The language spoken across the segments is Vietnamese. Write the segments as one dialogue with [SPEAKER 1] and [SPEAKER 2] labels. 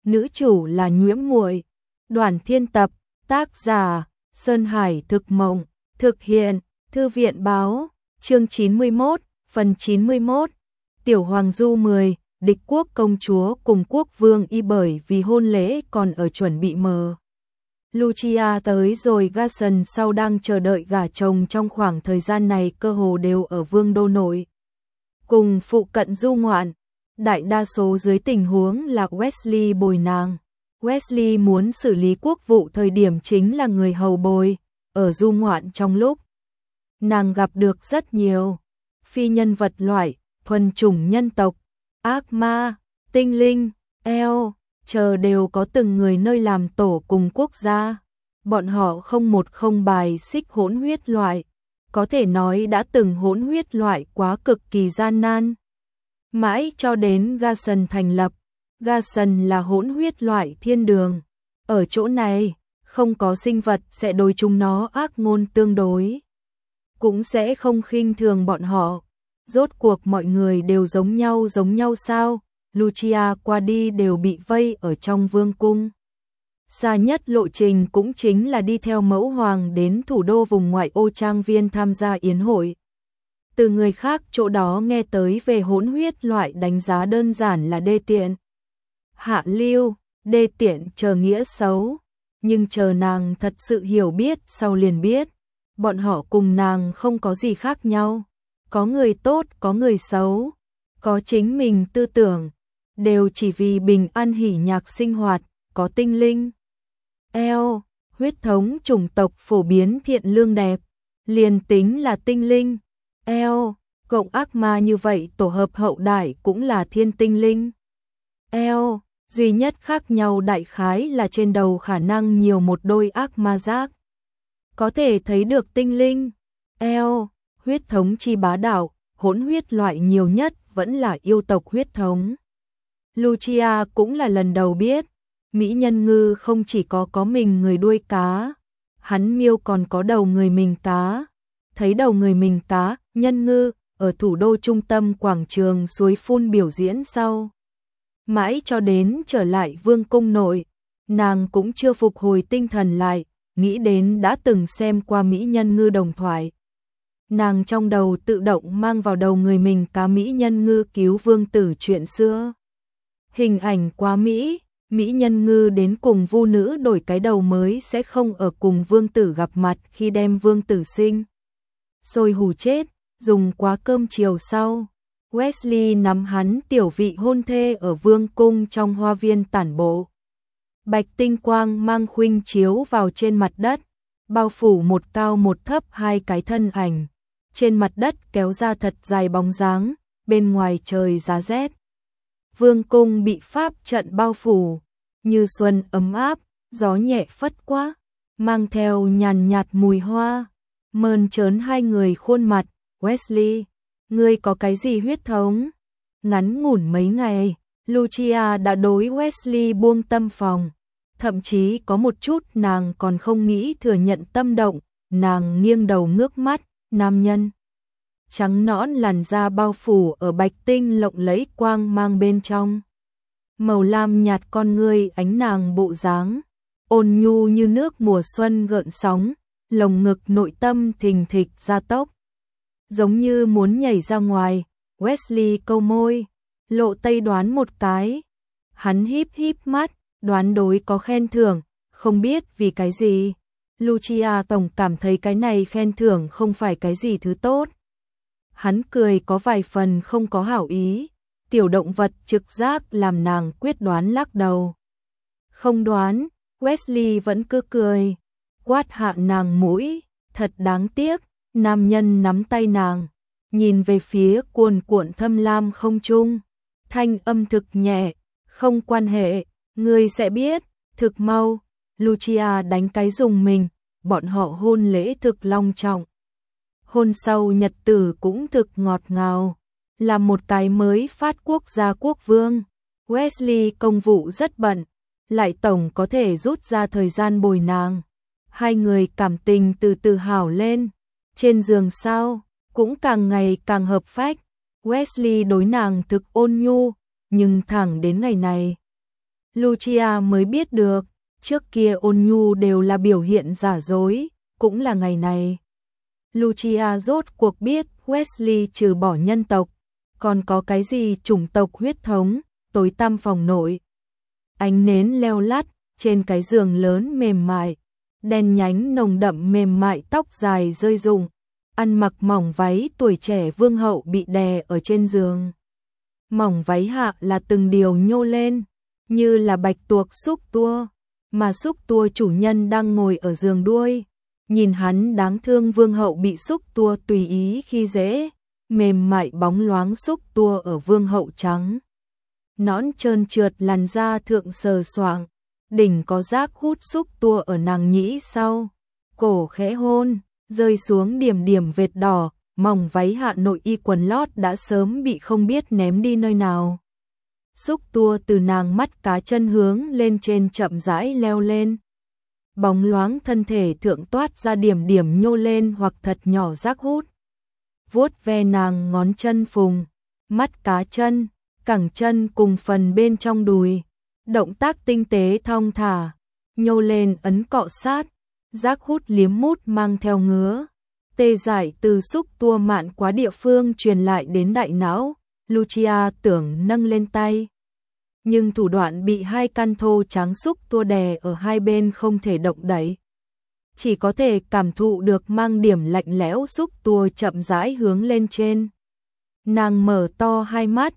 [SPEAKER 1] nữ chủ là Nhiễm Muội. Đoàn Thiên tập, tác giả Sơn Hải Thực Mộng, thực hiện Thư viện báo, chương 91, phần 91. Tiểu Hoàng Du 10, địch quốc công chúa cùng quốc vương y bởi vì hôn lễ còn ở chuẩn bị mờ. Lucia tới rồi Garson sau đang chờ đợi gả chồng trong khoảng thời gian này cơ hồ đều ở vương đô nội. Cùng phụ cận du ngoạn, đại đa số dưới tình huống là Wesley bồi nàng. Wesley muốn xử lý quốc vụ thời điểm chính là người hầu bồi, ở du ngoạn trong lúc. Nàng gặp được rất nhiều phi nhân vật loại, thuần chủng nhân tộc, ác ma, tinh linh, eo, chờ đều có từng người nơi làm tổ cùng quốc gia. Bọn họ không một không bài xích hỗn huyết loại, có thể nói đã từng hỗn huyết loại quá cực kỳ gian nan. Mãi cho đến Garson thành lập, Garson là hỗn huyết loại thiên đường. Ở chỗ này, không có sinh vật sẽ đối chúng nó ác ngôn tương đối. Cũng sẽ không khinh thường bọn họ. Rốt cuộc mọi người đều giống nhau sao? Lucia qua đi đều bị vây ở trong vương cung. Xa nhất lộ trình cũng chính là đi theo mẫu hoàng đến thủ đô vùng ngoại ô trang viên tham gia yến hội. Từ người khác chỗ đó nghe tới về hỗn huyết loại đánh giá đơn giản là đê tiện. Hạ lưu, đê tiện chờ nghĩa xấu. Nhưng chờ nàng thật sự hiểu biết sau liền biết. Bọn họ cùng nàng không có gì khác nhau. Có người tốt, có người xấu. Có chính mình tư tưởng. Đều chỉ vì bình an hỉ nhạc sinh hoạt. Có tinh linh. Eo, huyết thống chủng tộc phổ biến thiện lương đẹp. Liền tính là tinh linh. Eo, cộng ác ma như vậy tổ hợp hậu đại cũng là thiên tinh linh. Eo, duy nhất khác nhau đại khái là trên đầu khả năng nhiều một đôi ác ma giác. Có thể thấy được tinh linh. Eo, huyết thống chi bá đạo, hỗn huyết loại nhiều nhất vẫn là yêu tộc huyết thống. Lucia cũng là lần đầu biết, Mỹ Nhân Ngư không chỉ có mình người đuôi cá, hắn miêu còn có đầu người mình cá. Thấy đầu người mình cá, Nhân Ngư, ở thủ đô trung tâm quảng trường suối phun biểu diễn sau. Mãi cho đến trở lại vương cung nội, nàng cũng chưa phục hồi tinh thần lại, nghĩ đến đã từng xem qua Mỹ Nhân Ngư đồng thoại. Nàng trong đầu tự động mang vào đầu người mình cá Mỹ Nhân Ngư cứu vương tử chuyện xưa. Hình ảnh quá Mỹ, Mỹ Nhân Ngư đến cùng vu nữ đổi cái đầu mới sẽ không ở cùng vương tử gặp mặt khi đem vương tử sinh. Rồi hù chết, dùng quá cơm chiều sau. Wesley nắm hắn tiểu vị hôn thê ở vương cung trong hoa viên tản bộ. Bạch tinh quang mang khuynh chiếu vào trên mặt đất, bao phủ một cao một thấp hai cái thân ảnh. Trên mặt đất kéo ra thật dài bóng dáng, bên ngoài trời giá rét. Vương cung bị pháp trận bao phủ, như xuân ấm áp, gió nhẹ phất qua, mang theo nhàn nhạt mùi hoa. Mơn trớn hai người khuôn mặt. Wesley, ngươi có cái gì huyết thống? Ngắn ngủn mấy ngày, Lucia đã đối Wesley buông tâm phòng. Thậm chí có một chút nàng còn không nghĩ thừa nhận tâm động. Nàng nghiêng đầu ngước mắt, nam nhân. Trắng nõn làn da bao phủ ở bạch tinh lộng lẫy quang mang bên trong. Màu lam nhạt con ngươi ánh nàng bộ dáng. Ôn nhu như nước mùa xuân gợn sóng. Lồng ngực nội tâm thình thịch gia tốc. Giống như muốn nhảy ra ngoài, Wesley câu môi, lộ tay đoán một cái. Hắn híp mắt, đoán đối có khen thưởng, không biết vì cái gì. Lucia tổng cảm thấy cái này khen thưởng không phải cái gì thứ tốt. Hắn cười có vài phần không có hảo ý, tiểu động vật trực giác làm nàng quyết đoán lắc đầu. Không đoán, Wesley vẫn cứ cười. Quát hạ nàng mũi, thật đáng tiếc, nam nhân nắm tay nàng, nhìn về phía cuồn cuộn thâm lam không trung, thanh âm thực nhẹ, không quan hệ, ngươi sẽ biết, thực mau. Lucia đánh cái dùng mình, bọn họ hôn lễ thực long trọng. Hôn sau nhật tử cũng thực ngọt ngào, là một cái mới phát quốc gia quốc vương. Wesley công vụ rất bận, lại tổng có thể rút ra thời gian bồi nàng. Hai người cảm tình từ từ hảo lên, trên giường sao, cũng càng ngày càng hợp phách. Wesley đối nàng thực ôn nhu, nhưng thẳng đến ngày này, Lucia mới biết được, trước kia ôn nhu đều là biểu hiện giả dối, cũng là ngày này. Lucia rốt cuộc biết Wesley trừ bỏ nhân tộc, còn có cái gì chủng tộc huyết thống, tối tăm phòng nội. Ánh nến leo lắt, trên cái giường lớn mềm mại, đen nhánh nồng đậm mềm mại tóc dài rơi rụng, ăn mặc mỏng váy tuổi trẻ vương hậu bị đè ở trên giường. Mỏng váy hạ là từng điều nhô lên, như là bạch tuộc xúc tua, mà xúc tua chủ nhân đang ngồi ở giường đuôi. Nhìn hắn đáng thương vương hậu bị xúc tua tùy ý khi dễ, mềm mại bóng loáng xúc tua ở vương hậu trắng. Nõn trơn trượt làn da thượng sờ soạng, đỉnh có rác hút xúc tua ở nàng nhĩ sau, cổ khẽ hôn, rơi xuống điểm điểm vệt đỏ, mỏng váy hạ nội y quần lót đã sớm bị không biết ném đi nơi nào. Xúc tua từ nàng mắt cá chân hướng lên trên chậm rãi leo lên. Bóng loáng thân thể thượng toát ra điểm điểm nhô lên hoặc thật nhỏ rác hút. Vuốt ve nàng ngón chân phùng, mắt cá chân, cẳng chân cùng phần bên trong đùi. Động tác tinh tế thong thả, nhô lên ấn cọ sát, rác hút liếm mút mang theo ngứa. Tê dại từ xúc tua mạn quá địa phương truyền lại đến đại não, Lucia tưởng nâng lên tay. Nhưng thủ đoạn bị hai căn thô trắng xúc tua đè ở hai bên không thể động đậy. Chỉ có thể cảm thụ được mang điểm lạnh lẽo xúc tua chậm rãi hướng lên trên. Nàng mở to hai mắt,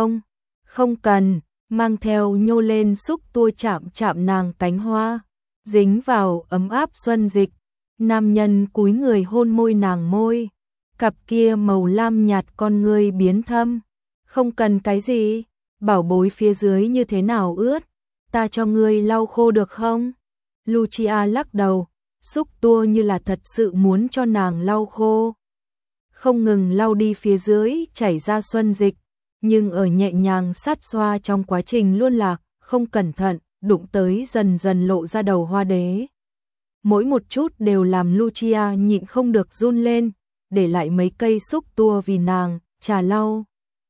[SPEAKER 1] không cần, mang theo nhô lên xúc tua chạm chạm nàng cánh hoa, dính vào ấm áp xuân dịch. Nam nhân cúi người hôn môi nàng môi, cặp kia màu lam nhạt con ngươi biến thâm. Không cần cái gì, bảo bối phía dưới như thế nào ướt, ta cho ngươi lau khô được không? Lucia lắc đầu, xúc tua như là thật sự muốn cho nàng lau khô. Không ngừng lau đi phía dưới chảy ra xuân dịch, nhưng ở nhẹ nhàng sát xoa trong quá trình luôn lạc, không cẩn thận, đụng tới dần dần lộ ra đầu hoa đế. Mỗi một chút đều làm Lucia nhịn không được run lên, để lại mấy cây xúc tua vì nàng, trà lau.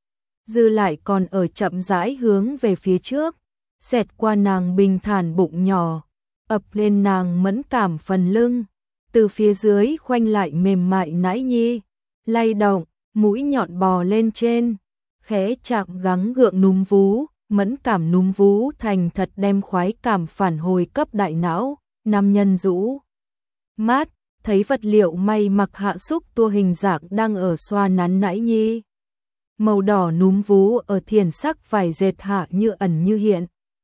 [SPEAKER 1] Dư lại còn ở chậm rãi hướng về phía trước, xẹt qua nàng bình thản bụng nhỏ, ập lên nàng mẫn cảm phần lưng, từ phía dưới khoanh lại mềm mại nãi nhi, lay động, mũi nhọn bò lên trên, khẽ chạm gắng gượng núm vú, mẫn cảm núm vú thành thật đem khoái cảm phản hồi cấp đại não. Nam nhân rũ mát, thấy vật liệu may mặc hạ xúc tua hình dạng đang ở xoa nắn nãi nhi. Màu đỏ núm vú ở thiền sắc vải dệt hạ như ẩn như hiện.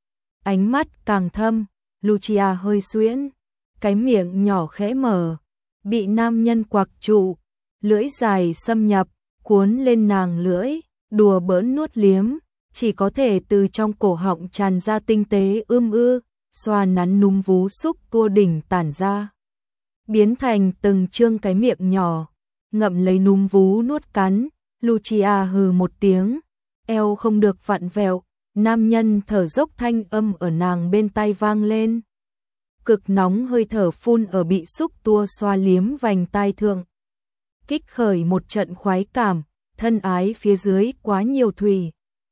[SPEAKER 1] Ánh mắt càng thâm, Lucia hơi xuyễn, cái miệng nhỏ khẽ mở, bị nam nhân quặc trụ, lưỡi dài xâm nhập, cuốn lên nàng lưỡi, đùa bỡn nuốt liếm, chỉ có thể từ trong cổ họng tràn ra tinh tế ư. Xoa nắn núm vú xúc tua đỉnh tản ra, biến thành từng trương cái miệng nhỏ, ngậm lấy núm vú nuốt cắn. Lucia hừ một tiếng, eo không được vặn vẹo, nam nhân thở dốc thanh âm ở nàng bên tai vang lên. Cực nóng hơi thở phun ở bị xúc tua xoa liếm vành tai thượng. Kích khởi một trận khoái cảm, thân ái phía dưới quá nhiều thủy.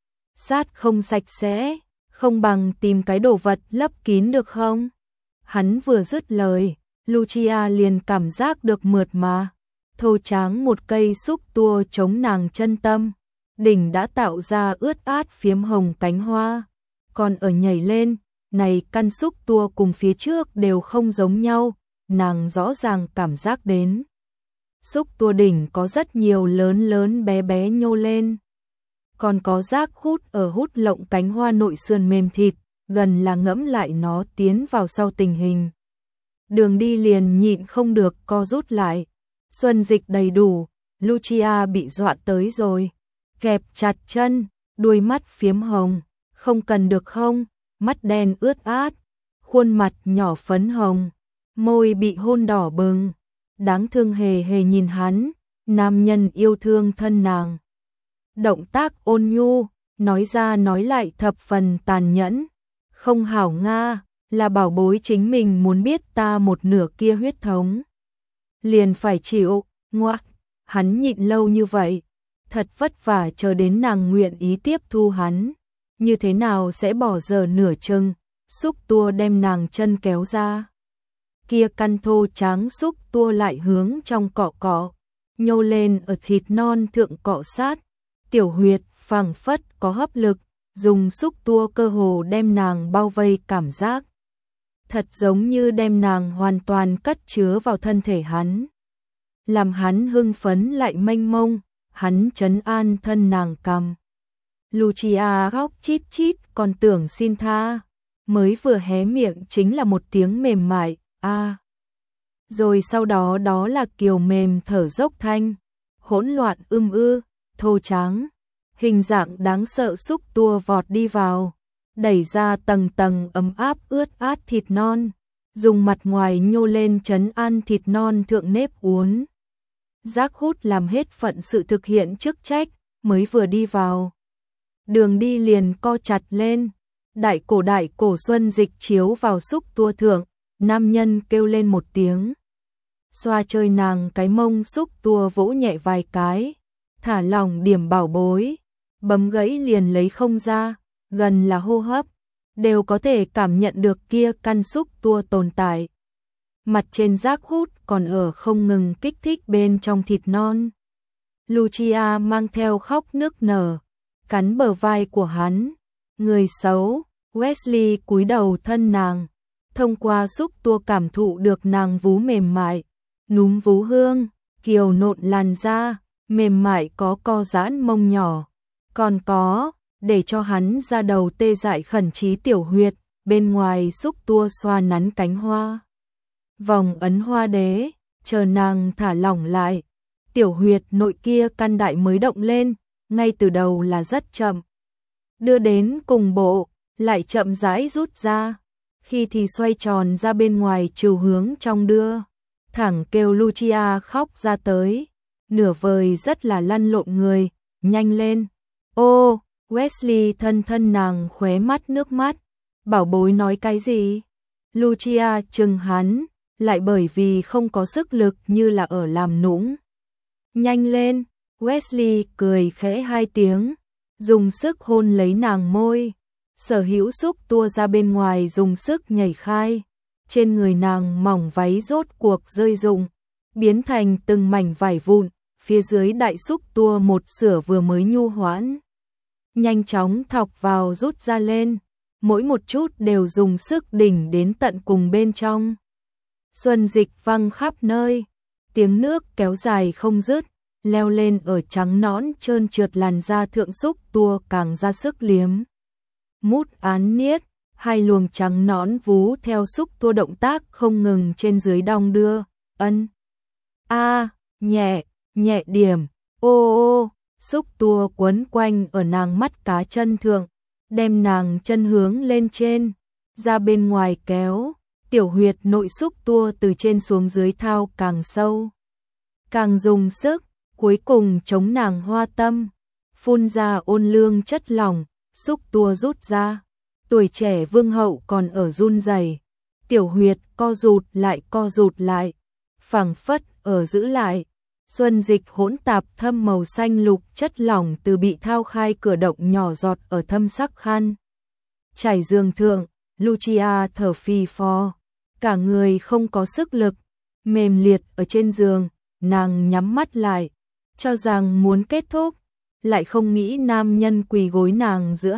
[SPEAKER 1] Sát không sạch sẽ. Không bằng tìm cái đồ vật lấp kín được không? Hắn vừa dứt lời, Lucia liền cảm giác được mượt mà. Thô tráng một cây xúc tua chống nàng chân tâm. Đỉnh đã tạo ra ướt át phiếm hồng cánh hoa. Còn ở nhảy lên, này căn xúc tua cùng phía trước đều không giống nhau. Nàng rõ ràng cảm giác đến. Xúc tua đỉnh có rất nhiều lớn lớn bé bé nhô lên. Còn có rác hút ở hút lộng cánh hoa nội sườn mềm thịt, gần là ngẫm lại nó tiến vào sau tình hình. Đường đi liền nhịn không được co rút lại. Xuân dịch đầy đủ, Lucia bị dọa tới rồi. Kẹp chặt chân, đuôi mắt phiếm hồng, không cần được không, mắt đen ướt át, khuôn mặt nhỏ phấn hồng, môi bị hôn đỏ bừng. Đáng thương hề hề nhìn hắn, nam nhân yêu thương thân nàng. Động tác ôn nhu, nói ra nói lại thập phần tàn nhẫn. Không hảo Nga, là bảo bối chính mình muốn biết ta một nửa kia huyết thống. Liền phải chịu, ngoác, hắn nhịn lâu như vậy. Thật vất vả chờ đến nàng nguyện ý tiếp thu hắn. như thế nào sẽ bỏ dở nửa chừng, xúc tua đem nàng chân kéo ra. Kia căn thô tráng xúc tua lại hướng trong cọ cọ, nhô lên ở thịt non thượng cọ sát, tiểu huyệt phảng phất có hấp lực, dùng xúc tua cơ hồ đem nàng bao vây, cảm giác thật giống như đem nàng hoàn toàn cất chứa vào thân thể hắn. Làm hắn hưng phấn lại mênh mông, hắn trấn an thân nàng cằm. Lucia khóc chít chít còn tưởng xin tha, mới vừa hé miệng chính là một tiếng mềm mại, a. Rồi sau đó đó là kiều mềm thở dốc thanh, hỗn loạn thô tráng, hình dạng đáng sợ xúc tua vọt đi vào, đẩy ra tầng tầng ấm áp ướt át thịt non, dùng mặt ngoài nhô lên trấn an thịt non thượng nếp uốn. Giác hút làm hết phận sự thực hiện chức trách, mới vừa đi vào. Đường đi liền co chặt lên, đại cổ Xuân Dịch chiếu vào xúc tua thượng, nam nhân kêu lên một tiếng. Xoa chơi nàng cái mông, xúc tua vỗ nhẹ vài cái, thả lỏng điểm bảo bối, bấm gãy liền lấy không ra, gần là hô hấp, đều có thể cảm nhận được kia căn xúc tua tồn tại. Mặt trên giác hút còn ở không ngừng kích thích bên trong thịt non. Lucia mang theo khóc nức nở, cắn bờ vai của hắn. Người xấu, Wesley cúi đầu thân nàng, thông qua xúc tua cảm thụ được nàng vú mềm mại, núm vú hương, kiều nộn làn da, mềm mại có co giãn mông nhỏ. Còn có, để cho hắn ra đầu tê dại khẩn trí tiểu huyệt, bên ngoài xúc tua xoa nắn cánh hoa. Vòng ấn hoa đế, chờ nàng thả lỏng lại, tiểu huyệt nội kia căn đại mới động lên, ngay từ đầu là rất chậm. Đưa đến cùng bộ, lại chậm rãi rút ra, khi thì xoay tròn ra bên ngoài chiều hướng trong đưa. Thẳng kêu Lucia khóc ra tới, nửa vời rất là lăn lộn người, nhanh lên. Ô, Wesley thân nàng khóe mắt nước mắt, bảo bối nói cái gì? Lucia chừng hắn, lại bởi vì không có sức lực như là ở làm nũng. Nhanh lên, Wesley cười khẽ hai tiếng, dùng sức hôn lấy nàng môi, sở hữu xúc tua ra bên ngoài dùng sức nhảy khai, trên người nàng mỏng váy rốt cuộc rơi rụng, biến thành từng mảnh vải vụn, phía dưới đại xúc tua một sửa vừa mới nhu hoãn. Nhanh chóng thọc vào rút ra lên, mỗi một chút đều dùng sức đỉnh đến tận cùng bên trong. Xuân Dịch văng khắp nơi, tiếng nước kéo dài không dứt, leo lên ở trắng nõn trơn trượt làn da thượng, xúc tua càng ra sức liếm. Mút án niết, hai luồng trắng nõn vú theo xúc tua động tác không ngừng trên dưới đong đưa, ân. A, nhẹ, nhẹ điểm, ô, xúc tua quấn quanh ở nàng mắt cá chân thượng, đem nàng chân hướng lên trên, ra bên ngoài kéo, tiểu huyệt nội xúc tua từ trên xuống dưới thao càng sâu, càng dùng sức, cuối cùng chống nàng hoa tâm, phun ra ôn lương chất lỏng, xúc tua rút ra, tuổi trẻ vương hậu còn ở run rẩy, tiểu huyệt co rụt lại, phảng phất ở giữ lại. Xuân Dịch hỗn tạp thâm màu xanh lục chất lỏng từ bị thao khai cửa động nhỏ giọt ở thâm sắc khăn. Trải giường thượng, Lucia thở phì phò, cả người không có sức lực, mềm liệt ở trên giường, nàng nhắm mắt lại, cho rằng muốn kết thúc, lại không nghĩ nam nhân quỳ gối nàng giữa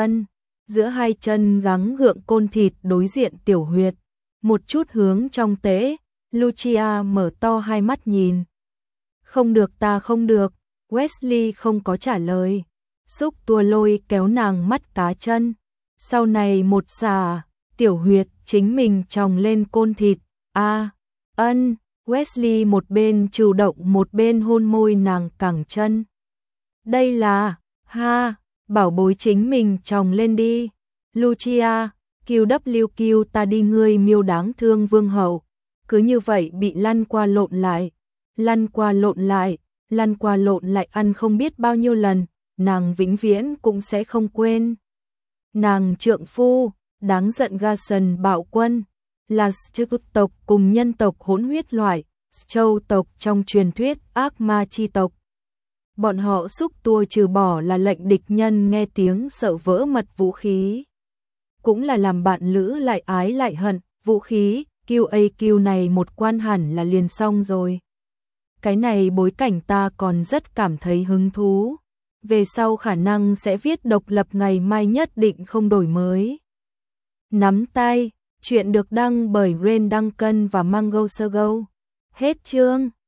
[SPEAKER 1] hai chân gắng gượng côn thịt đối diện tiểu huyệt, một chút hướng trong tế, Lucia mở to hai mắt nhìn. Không được, ta không được, Wesley không có trả lời, xúc tua lôi kéo nàng mắt cá chân, sau này một xà, tiểu huyệt chính mình tròng lên côn thịt, ân, Wesley một bên chủ động một bên hôn môi nàng cẳng chân. Đây là, bảo bối chính mình tròng lên đi, Lucia, QWQ ta đi, ngươi miêu đáng thương vương hậu, cứ như vậy bị lăn qua lộn lại ăn không biết bao nhiêu lần, nàng vĩnh viễn cũng sẽ không quên. Nàng trượng phu, đáng giận Garson bạo quân, là Châu tộc cùng nhân tộc hỗn huyết loại, Châu tộc trong truyền thuyết ác ma chi tộc. Bọn họ xúc tua trừ bỏ là lệnh địch nhân nghe tiếng sợ vỡ mật vũ khí. Cũng là làm bạn lữ lại ái lại hận, vũ khí, QAQ này một quan hẳn là liền xong rồi. Cái này bối cảnh ta còn rất cảm thấy hứng thú. Về sau khả năng sẽ viết độc lập ngày mai nhất định không đổi mới. Nắm tay, chuyện được đăng bởi Ren Duncan và Mango Sogo. Hết chương.